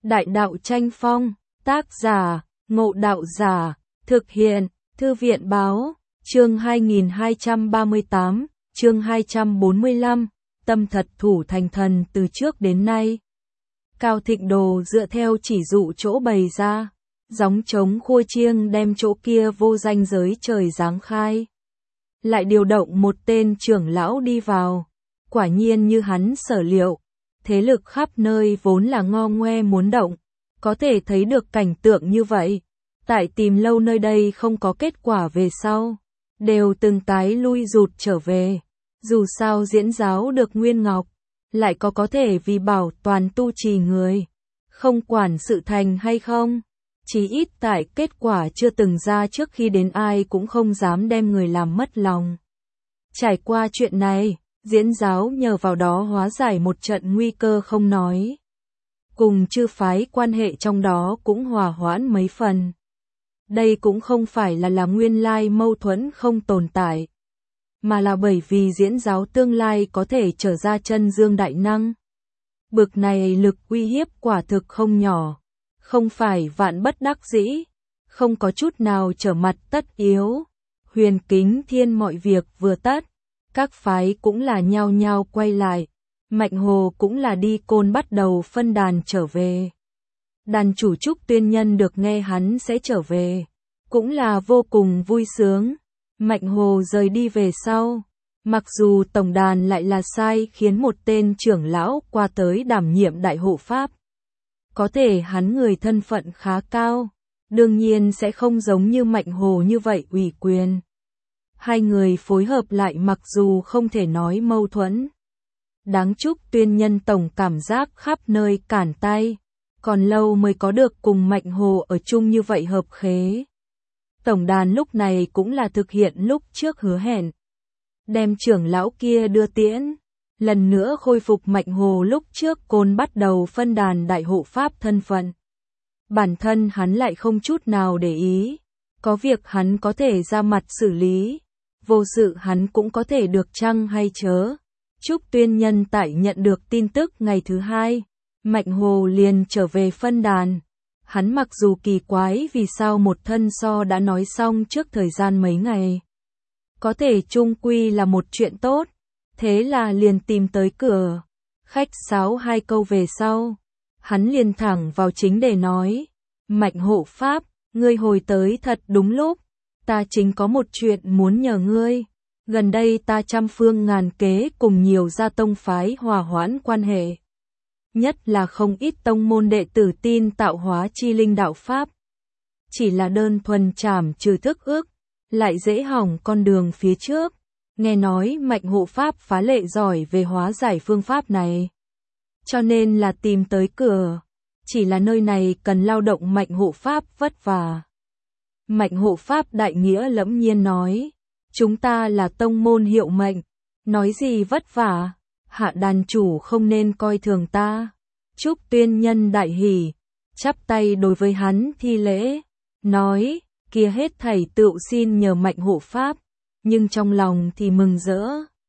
Đại đạo tranh phong, tác giả, Ngộ Đạo Giả, thực hiện, Thư viện báo, chương 2238, chương 245, tâm thật thủ thành thần từ trước đến nay. Cao Thịnh Đồ dựa theo chỉ dụ chỗ bày ra, gióng trống khua chiêng đem chỗ kia vô danh giới trời giáng khai. Lại điều động một tên trưởng lão đi vào, quả nhiên như hắn sở liệu, thế lực khắp nơi vốn là ngo ngoe muốn động, có thể thấy được cảnh tượng như vậy. Tại tìm lâu nơi đây không có kết quả về sau, đều từng cái lui rụt trở về. Dù sao diễn giáo được Nguyên Ngọc, lại có thể vì bảo toàn tu trì người, không quản sự thành hay không. Chỉ ít tại kết quả chưa từng ra trước khi đến ai cũng không dám đem người làm mất lòng. Trải qua chuyện này, diễn giáo nhờ vào đó hóa giải một trận nguy cơ không nói. Cùng chư phái quan hệ trong đó cũng hòa hoãn mấy phần. Đây cũng không phải là nguyên lai mâu thuẫn không tồn tại, mà là bởi vì diễn giáo tương lai có thể trở ra chân dương đại năng. Bực này lực uy hiếp quả thực không nhỏ, không phải vạn bất đắc dĩ, không có chút nào trở mặt tất yếu. Huyền Kính Thiên mọi việc vừa tất, các phái cũng là nhao nhao quay lại, Mạnh Hồ cũng là đi Côn bắt đầu phân đàn trở về. Đàn chủ Trúc Tuyên Nhân được nghe hắn sẽ trở về, cũng là vô cùng vui sướng. Mạnh Hồ rời đi về sau, mặc dù tổng đàn lại là sai khiến một tên trưởng lão qua tới đảm nhiệm đại hộ pháp. Có thể hắn người thân phận khá cao, đương nhiên sẽ không giống như Mạnh Hồ như vậy ủy quyền. Hai người phối hợp lại mặc dù không thể nói mâu thuẫn. Đáng Trúc Tuyên Nhân tổng cảm giác khắp nơi cản tay, còn lâu mới có được cùng Mạnh Hồ ở chung như vậy hợp khế. Tổng đàn lúc này cũng là thực hiện lúc trước hứa hẹn, đem trưởng lão kia đưa tiễn, lần nữa khôi phục Mạnh Hồ lúc trước Côn bắt đầu phân đàn đại hộ pháp thân phận. Bản thân hắn lại không chút nào để ý, có việc hắn có thể ra mặt xử lý, vô sự hắn cũng có thể được chăng hay chớ. Trúc Tuyên Nhân tại nhận được tin tức ngày thứ hai, Mạnh Hồ liền trở về phân đàn. Hắn mặc dù kỳ quái vì sao một thân so đã nói xong trước thời gian mấy ngày, có thể chung quy là một chuyện tốt, thế là liền tìm tới cửa, khách sáo hai câu về sau, hắn liền thẳng vào chính để nói, Mạnh hộ pháp, ngươi hồi tới thật đúng lúc, ta chính có một chuyện muốn nhờ ngươi, gần đây ta trăm phương ngàn kế cùng nhiều gia tông phái hòa hoãn quan hệ. Nhất là không ít tông môn đệ tử tin tạo hóa chi linh đạo pháp. Chỉ là đơn thuần trảm trừ thức ức, lại dễ hỏng con đường phía trước. Nghe nói Mạnh hộ pháp phá lệ giỏi về hóa giải phương pháp này, cho nên là tìm tới cửa. Chỉ là nơi này cần lao động Mạnh hộ pháp vất vả. Mạnh hộ pháp đại nghĩa lẫm nhiên nói, chúng ta là tông môn hiệu mệnh, nói gì vất vả, hạ đàn chủ không nên coi thường ta. Trúc Tuyên Nhân đại hỉ, chắp tay đối với hắn thi lễ, nói, kia hết thảy tựu xin nhờ Mạnh hộ pháp, nhưng trong lòng thì mừng rỡ,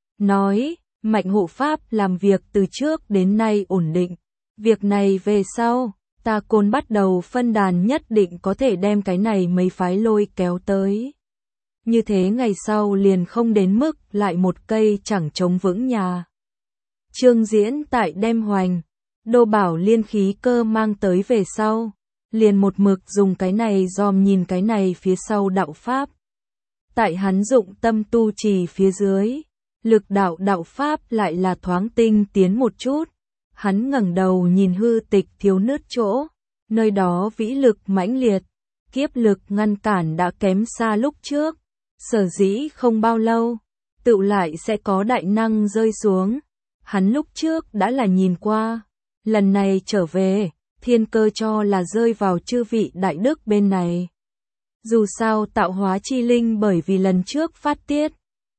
nói, Mạnh hộ pháp làm việc từ trước đến nay ổn định, việc này về sau, ta Côn bắt đầu phân đàn nhất định có thể đem cái này mấy phái lôi kéo tới. Như thế ngày sau liền không đến mức lại một cây chẳng chống vững nhà. Chương diễn tại đem hoành, Đô Bảo Liên khí cơ mang tới về sau, liền một mực dùng cái này dòm nhìn cái này phía sau đạo pháp. Tại hắn dụng tâm tu trì phía dưới, lực đạo pháp lại là thoáng tinh tiến một chút. Hắn ngẩng đầu nhìn hư tịch thiếu nứt chỗ, nơi đó vĩ lực mãnh liệt, kiếp lực ngăn cản đã kém xa lúc trước. Sở dĩ không bao lâu, tựu lại sẽ có đại năng rơi xuống. Hắn lúc trước đã là nhìn qua, lần này trở về, thiên cơ cho là rơi vào chư vị đại đức bên này. Dù sao tạo hóa chi linh bởi vì lần trước phát tiết,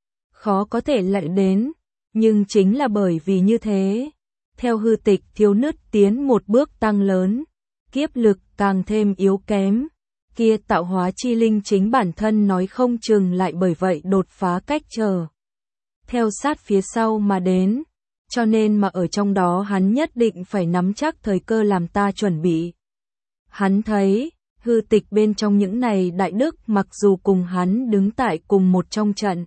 khó có thể lại đến, nhưng chính là bởi vì như thế, theo hư tịch thiếu nứt tiến một bước tăng lớn, kiếp lực càng thêm yếu kém. Kia tạo hóa chi linh chính bản thân nói không chừng lại bởi vậy đột phá cách trở. Theo sát phía sau mà đến, cho nên mà ở trong đó hắn nhất định phải nắm chắc thời cơ làm ta chuẩn bị. Hắn thấy, hư tịch bên trong những này đại đức mặc dù cùng hắn đứng tại cùng một trong trận.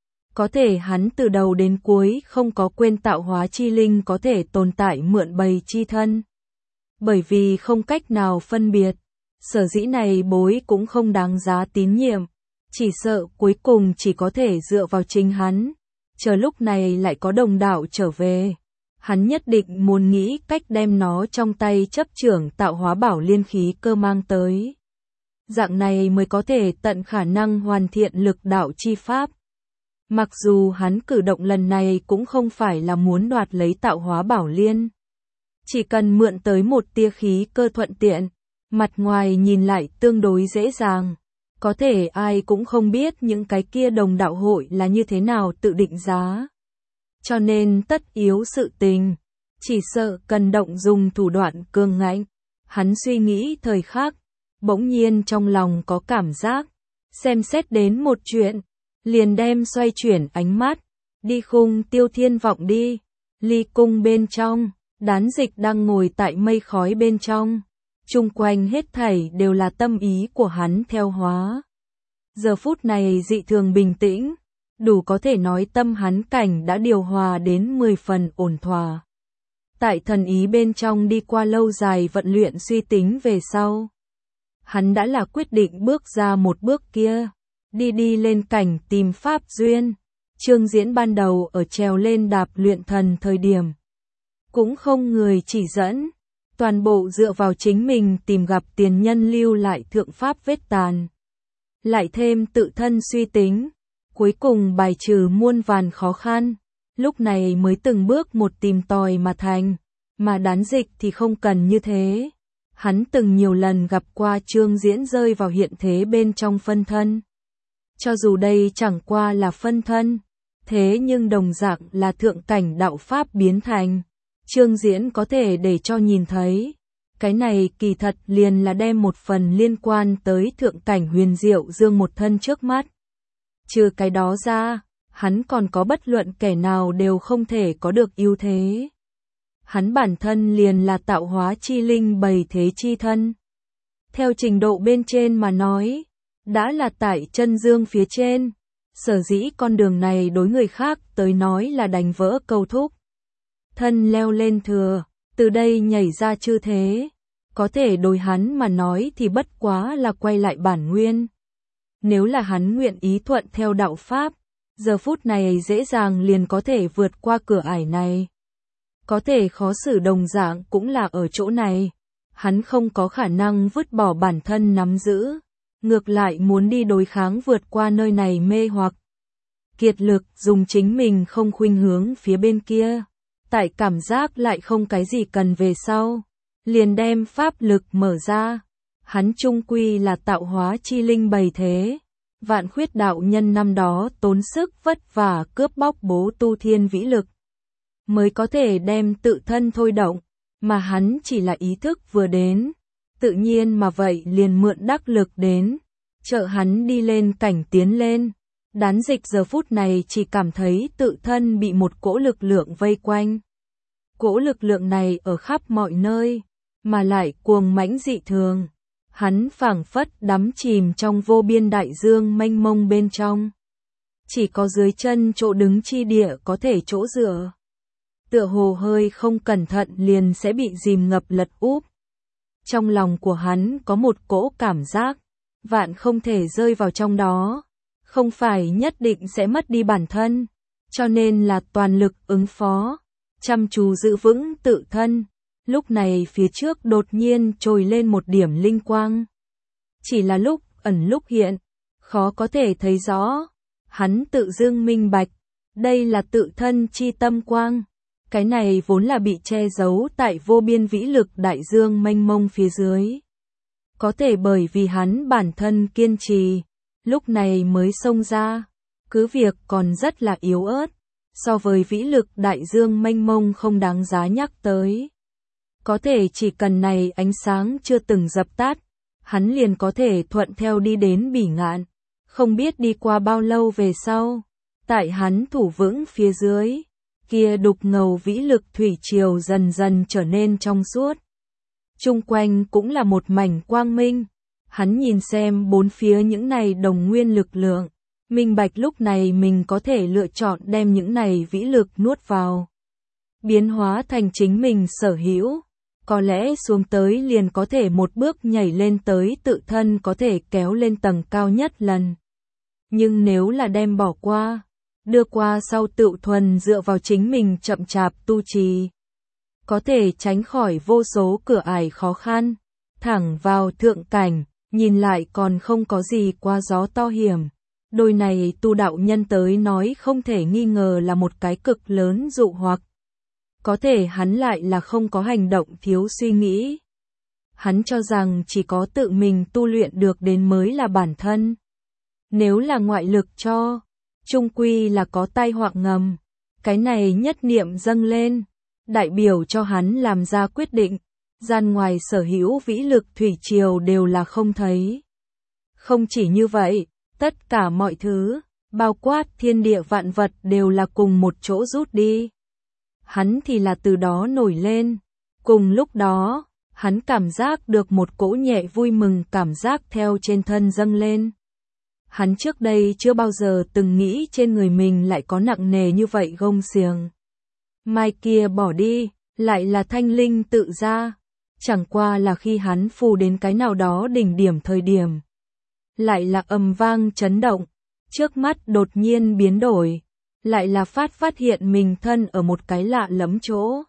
Có thể hắn từ đầu đến cuối không có quên tạo hóa chi linh có thể tồn tại mượn bầy chi thân. Bởi vì không cách nào phân biệt, sở dĩ này bối cũng không đáng giá tín nhiệm, chỉ sợ cuối cùng chỉ có thể dựa vào chính hắn, chờ lúc này lại có đồng đạo trở về. Hắn nhất định muốn nghĩ cách đem nó trong tay chấp trưởng tạo hóa bảo liên khí cơ mang tới. Dạng này mới có thể tận khả năng hoàn thiện lực đạo chi pháp. Mặc dù hắn cử động lần này cũng không phải là muốn đoạt lấy tạo hóa bảo liên. Chỉ cần mượn tới một tia khí cơ thuận tiện, mặt ngoài nhìn lại tương đối dễ dàng. Có thể ai cũng không biết những cái kia đồng đạo hội là như thế nào tự định giá. Cho nên tất yếu sự tình, chỉ sợ cần động dùng thủ đoạn cường ngạnh. Hắn suy nghĩ thời khắc, bỗng nhiên trong lòng có cảm giác, xem xét đến một chuyện, liền đem xoay chuyển ánh mắt, đi khung Tiêu Thiên vọng đi, ly cung bên trong, Đán Dịch đang ngồi tại mây khói bên trong, chung quanh hết thảy đều là tâm ý của hắn theo hóa. Giờ phút này dị thường bình tĩnh, đủ có thể nói tâm hắn cảnh đã điều hòa đến 10 phần ổn thỏa. Tại thần ý bên trong đi qua lâu dài vận luyện suy tính về sau. Hắn đã là quyết định bước ra một bước kia, đi lên cảnh tìm pháp duyên. Trương Diễn ban đầu ở trèo lên đạp luyện thần thời điểm. Cũng không người chỉ dẫn, toàn bộ dựa vào chính mình tìm gặp tiền nhân lưu lại thượng pháp vết tàn. Lại thêm tự thân suy tính, cuối cùng bài trừ muôn vàn khó khăn, lúc này mới từng bước một tìm tòi mà thành, mà Đán Dịch thì không cần như thế. Hắn từng nhiều lần gặp qua Trương Diễn rơi vào hiện thế bên trong phân thân. Cho dù đây chẳng qua là phân thân, thế nhưng đồng dạng là thượng cảnh đạo pháp biến thành. Trương Diễn có thể để cho nhìn thấy. Cái này kỳ thật liền là đem một phần liên quan tới thượng cảnh huyền diệu dương một thân trước mắt. Trừ cái đó ra, hắn còn có bất luận kẻ nào đều không thể có được ưu thế. Hắn bản thân liền là tạo hóa chi linh bầy thế chi thân. Theo trình độ bên trên mà nói, đã là tại chân dương phía trên. Sở dĩ con đường này đối người khác tới nói là đánh vỡ câu thúc. Thân leo lên thừa, từ đây nhảy ra chư thế. Có thể đối hắn mà nói thì bất quá là quay lại bản nguyên. Nếu là hắn nguyện ý thuận theo đạo pháp, giờ phút này dễ dàng liền có thể vượt qua cửa ải này. Có thể khó xử đồng dạng cũng là ở chỗ này. Hắn không có khả năng vứt bỏ bản thân nắm giữ. Ngược lại muốn đi đối kháng vượt qua nơi này mê hoặc. Kiệt lực dùng chính mình không khuynh hướng phía bên kia. Tại cảm giác lại không cái gì cần về sau. Liền đem pháp lực mở ra. Hắn chung quy là tạo hóa chi linh bầy thế. Vạn Khuyết đạo nhân năm đó tốn sức vất vả cướp bóc bố tu thiên vĩ lực. Mới có thể đem tự thân thôi động. Mà hắn chỉ là ý thức vừa đến. Tự nhiên mà vậy liền mượn đắc lực đến. Trợ hắn đi lên cảnh tiến lên. Đán Dịch giờ phút này chỉ cảm thấy tự thân bị một cỗ lực lượng vây quanh. Cỗ lực lượng này ở khắp mọi nơi, mà lại cuồng mãnh dị thường. Hắn phảng phất đắm chìm trong vô biên đại dương mênh mông bên trong. Chỉ có dưới chân chỗ đứng chi địa có thể chỗ dựa. Tựa hồ hơi không cẩn thận liền sẽ bị dìm ngập lật úp. Trong lòng của hắn có một cỗ cảm giác, vạn không thể rơi vào trong đó. Không phải nhất định sẽ mất đi bản thân, cho nên là toàn lực ứng phó, chăm chú giữ vững tự thân. Lúc này phía trước đột nhiên trồi lên một điểm linh quang. Chỉ là lúc ẩn lúc hiện, khó có thể thấy rõ. Hắn tự dưng minh bạch, đây là tự thân chi tâm quang. Cái này vốn là bị che giấu tại vô biên vĩ lực đại dương mênh mông phía dưới. Có thể bởi vì hắn bản thân kiên trì, lúc này mới xông ra, cứ việc còn rất là yếu ớt, so với vĩ lực đại dương mênh mông không đáng giá nhắc tới. Có thể chỉ cần này ánh sáng chưa từng dập tắt, hắn liền có thể thuận theo đi đến Bỉ Ngạn, không biết đi qua bao lâu về sau, tại hắn thủ vững phía dưới, kia đục ngầu vĩ lực thủy triều dần dần trở nên trong suốt. Chung quanh cũng là một mảnh quang minh. Hắn nhìn xem bốn phía những này đồng nguyên lực lượng, minh bạch lúc này mình có thể lựa chọn đem những này vĩ lực nuốt vào, biến hóa thành chính mình sở hữu. Có lẽ xuống tới liền có thể một bước nhảy lên tới tự thân có thể kéo lên tầng cao nhất lần. Nhưng nếu là đem bỏ qua, đưa qua sau tự thuần dựa vào chính mình chậm chạp tu trì, có thể tránh khỏi vô số cửa ải khó khăn, thẳng vào thượng cảnh, nhìn lại còn không có gì quá gió to hiểm. Đôi này tu đạo nhân tới nói không thể nghi ngờ là một cái cực lớn dụ hoặc. Có thể hắn lại là không có hành động thiếu suy nghĩ. Hắn cho rằng chỉ có tự mình tu luyện được đến mới là bản thân. Nếu là ngoại lực cho, chung quy là có tai họa ngầm. Cái này nhất niệm dâng lên, đại biểu cho hắn làm ra quyết định. Gian ngoài sở hữu vĩ lực thủy triều đều là không thấy. Không chỉ như vậy, tất cả mọi thứ, bao quát thiên địa vạn vật đều là cùng một chỗ rút đi. Hắn thì là từ đó nổi lên. Cùng lúc đó, hắn cảm giác được một cỗ nhẹ vui mừng cảm giác theo trên thân dâng lên. Hắn trước đây chưa bao giờ từng nghĩ trên người mình lại có nặng nề như vậy gông xiềng. Mai kia bỏ đi, lại là thanh linh tự ra. Chẳng qua là khi hắn phù đến cái nào đó đỉnh điểm thời điểm. Lại là ầm vang chấn động, trước mắt đột nhiên biến đổi. Lại là phát hiện mình thân ở một cái lạ lẫm chỗ.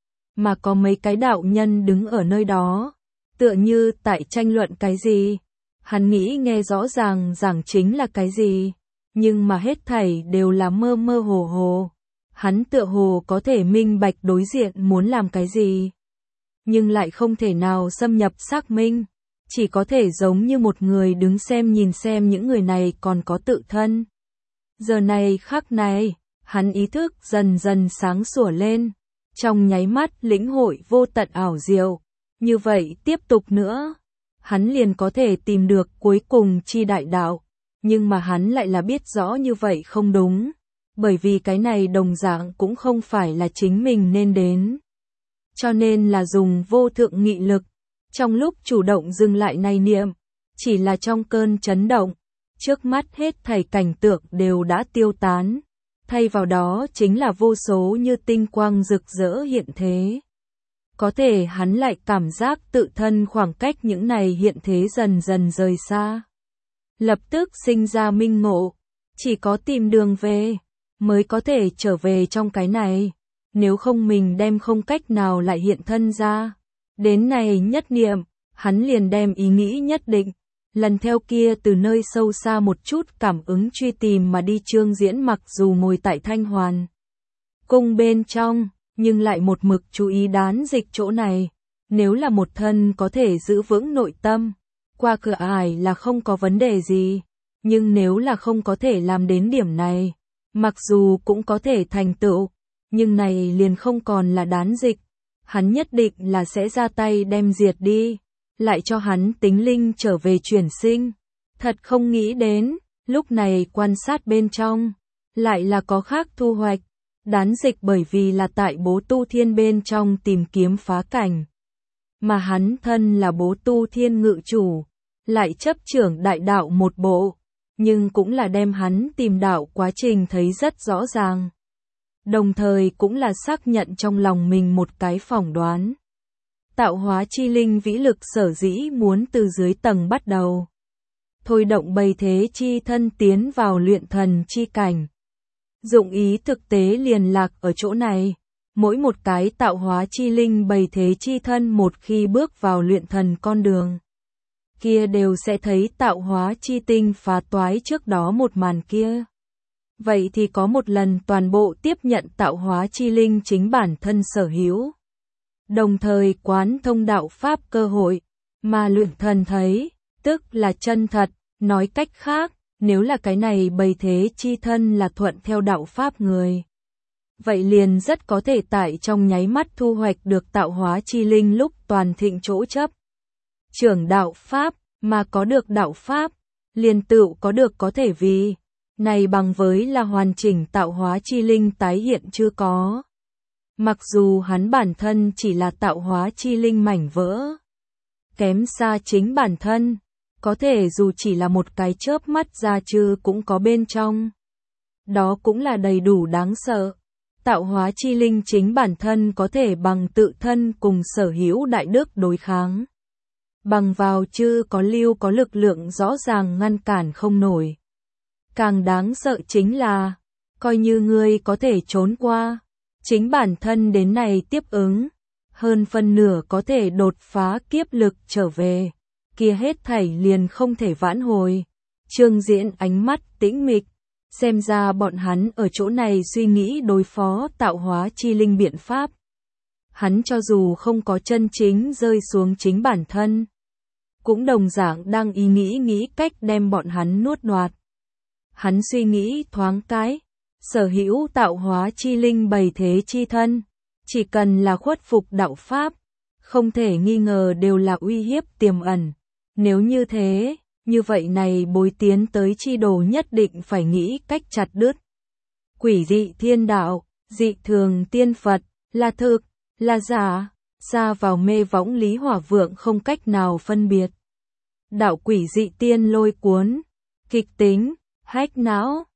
Mà có mấy cái đạo nhân đứng ở nơi đó, tựa như tại tranh luận cái gì. Hắn nghĩ nghe rõ ràng giảng chính là cái gì, nhưng mà hết thảy đều là mơ mơ hồ hồ. Hắn tựa hồ có thể minh bạch đối diện muốn làm cái gì, nhưng lại không thể nào xâm nhập xác minh, chỉ có thể giống như một người đứng xem nhìn xem những người này còn có tự thân. Giờ này khắc này, hắn ý thức dần dần sáng sủa lên, trong nháy mắt lĩnh hội vô tận ảo diệu. Như vậy tiếp tục nữa, hắn liền có thể tìm được cuối cùng chi đại đạo, nhưng mà hắn lại là biết rõ như vậy không đúng, bởi vì cái này đồng dạng cũng không phải là chính mình nên đến. Cho nên là dùng vô thượng nghị lực, trong lúc chủ động dừng lại này niệm, chỉ là trong cơn chấn động, trước mắt hết thảy cảnh tượng đều đã tiêu tán, thay vào đó chính là vô số như tinh quang rực rỡ hiện thế. Có thể hắn lại cảm giác tự thân khoảng cách những này hiện thế dần dần rời xa. Lập tức sinh ra minh ngộ, chỉ có tìm đường về, mới có thể trở về trong cái này, nếu không mình đem không cách nào lại hiện thân ra. Đến này nhất niệm, hắn liền đem ý nghĩ nhất định, lần theo kia từ nơi sâu xa một chút cảm ứng truy tìm mà đi. Trương Diễn mặc dù ngồi tại Thanh Hoàn cung bên trong, nhưng lại một mực chú ý đán dịch chỗ này. Nếu là một thân có thể giữ vững nội tâm, qua cửa ải là không có vấn đề gì, nhưng nếu là không có thể làm đến điểm này, mặc dù cũng có thể thành tựu, nhưng này liền không còn là đán dịch. Hắn nhất định là sẽ ra tay đem diệt đi, lại cho hắn tính linh trở về chuyển sinh. Thật không nghĩ đến, lúc này quan sát bên trong, lại là có khác thu hoạch. Đán dịch bởi vì là tại Bố Tu Thiên bên trong tìm kiếm phá cảnh, mà hắn thân là Bố Tu Thiên ngự chủ, lại chấp trưởng đại đạo một bộ, nhưng cũng là đem hắn tìm đạo quá trình thấy rất rõ ràng. Đồng thời cũng là xác nhận trong lòng mình một cái phỏng đoán. Tạo hóa chi linh vĩ lực sở dĩ muốn từ dưới tầng bắt đầu, thôi động bầy thế chi thân tiến vào luyện thần chi cảnh. Dụng ý thực tế liền lạc ở chỗ này, mỗi một cái tạo hóa chi linh bầy thế chi thân một khi bước vào luyện thần con đường, kia đều sẽ thấy tạo hóa chi tinh phá toái trước đó một màn kia. Vậy thì có một lần toàn bộ tiếp nhận tạo hóa chi linh chính bản thân sở hữu, đồng thời quán thông đạo pháp cơ hội, mà luyện thần thấy, tức là chân thật. Nói cách khác, nếu là cái này bầy thế chi thân là thuận theo đạo pháp người, vậy liền rất có thể tại trong nháy mắt thu hoạch được tạo hóa chi linh lúc toàn thịnh chỗ chấp trưởng đạo pháp, mà có được đạo pháp, liền tựu có được có thể vì Này bằng với là hoàn chỉnh tạo hóa chi linh tái hiện chưa có. Mặc dù hắn bản thân chỉ là tạo hóa chi linh mảnh vỡ, kém xa chính bản thân, có thể dù chỉ là một cái chớp mắt ra chứ cũng có bên trong. Đó cũng là đầy đủ đáng sợ. Tạo hóa chi linh chính bản thân có thể bằng tự thân cùng sở hữu đại đức đối kháng. Bằng vào chứ có lưu có lực lượng rõ ràng ngăn cản không nổi. Càng đáng sợ chính là, coi như ngươi có thể trốn qua, chính bản thân đến này tiếp ứng, hơn phân nửa có thể đột phá kiếp lực trở về, kia hết thảy liền không thể vãn hồi. Trương Diễn ánh mắt tĩnh mịch, xem ra bọn hắn ở chỗ này suy nghĩ đối phó tạo hóa chi linh biện pháp. Hắn cho dù không có chân chính rơi xuống chính bản thân, cũng đồng dạng đang nghĩ cách đem bọn hắn nuốt đoạt. Hắn suy nghĩ thoáng cái, sở hữu tạo hóa chi linh bày thế chi thân, chỉ cần là khuất phục đạo pháp, không thể nghi ngờ đều là uy hiếp tiềm ẩn. Nếu như thế, như vậy này bối tiến tới chi đồ nhất định phải nghĩ cách chặt đứt. Quỷ dị thiên đạo, dị thường tiên Phật, là thực, là giả, xa vào mê võng Lý Hỏa Vượng không cách nào phân biệt. Đạo quỷ dị tiên lôi cuốn, kịch tính, hách não.